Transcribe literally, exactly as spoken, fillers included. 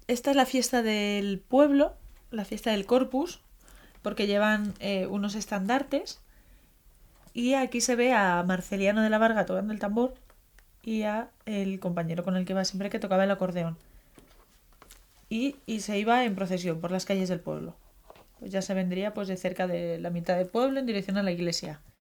esta es la fiesta del pueblo, la fiesta del Corpus, porque llevan eh, unos estandartes. Y aquí se ve a Marceliano de la Varga tocando el tambor y a el compañero con el que va siempre que tocaba el acordeón. Y, y se iba en procesión por las calles del pueblo. Pues ya se vendría pues de cerca de la mitad del pueblo en dirección a la iglesia.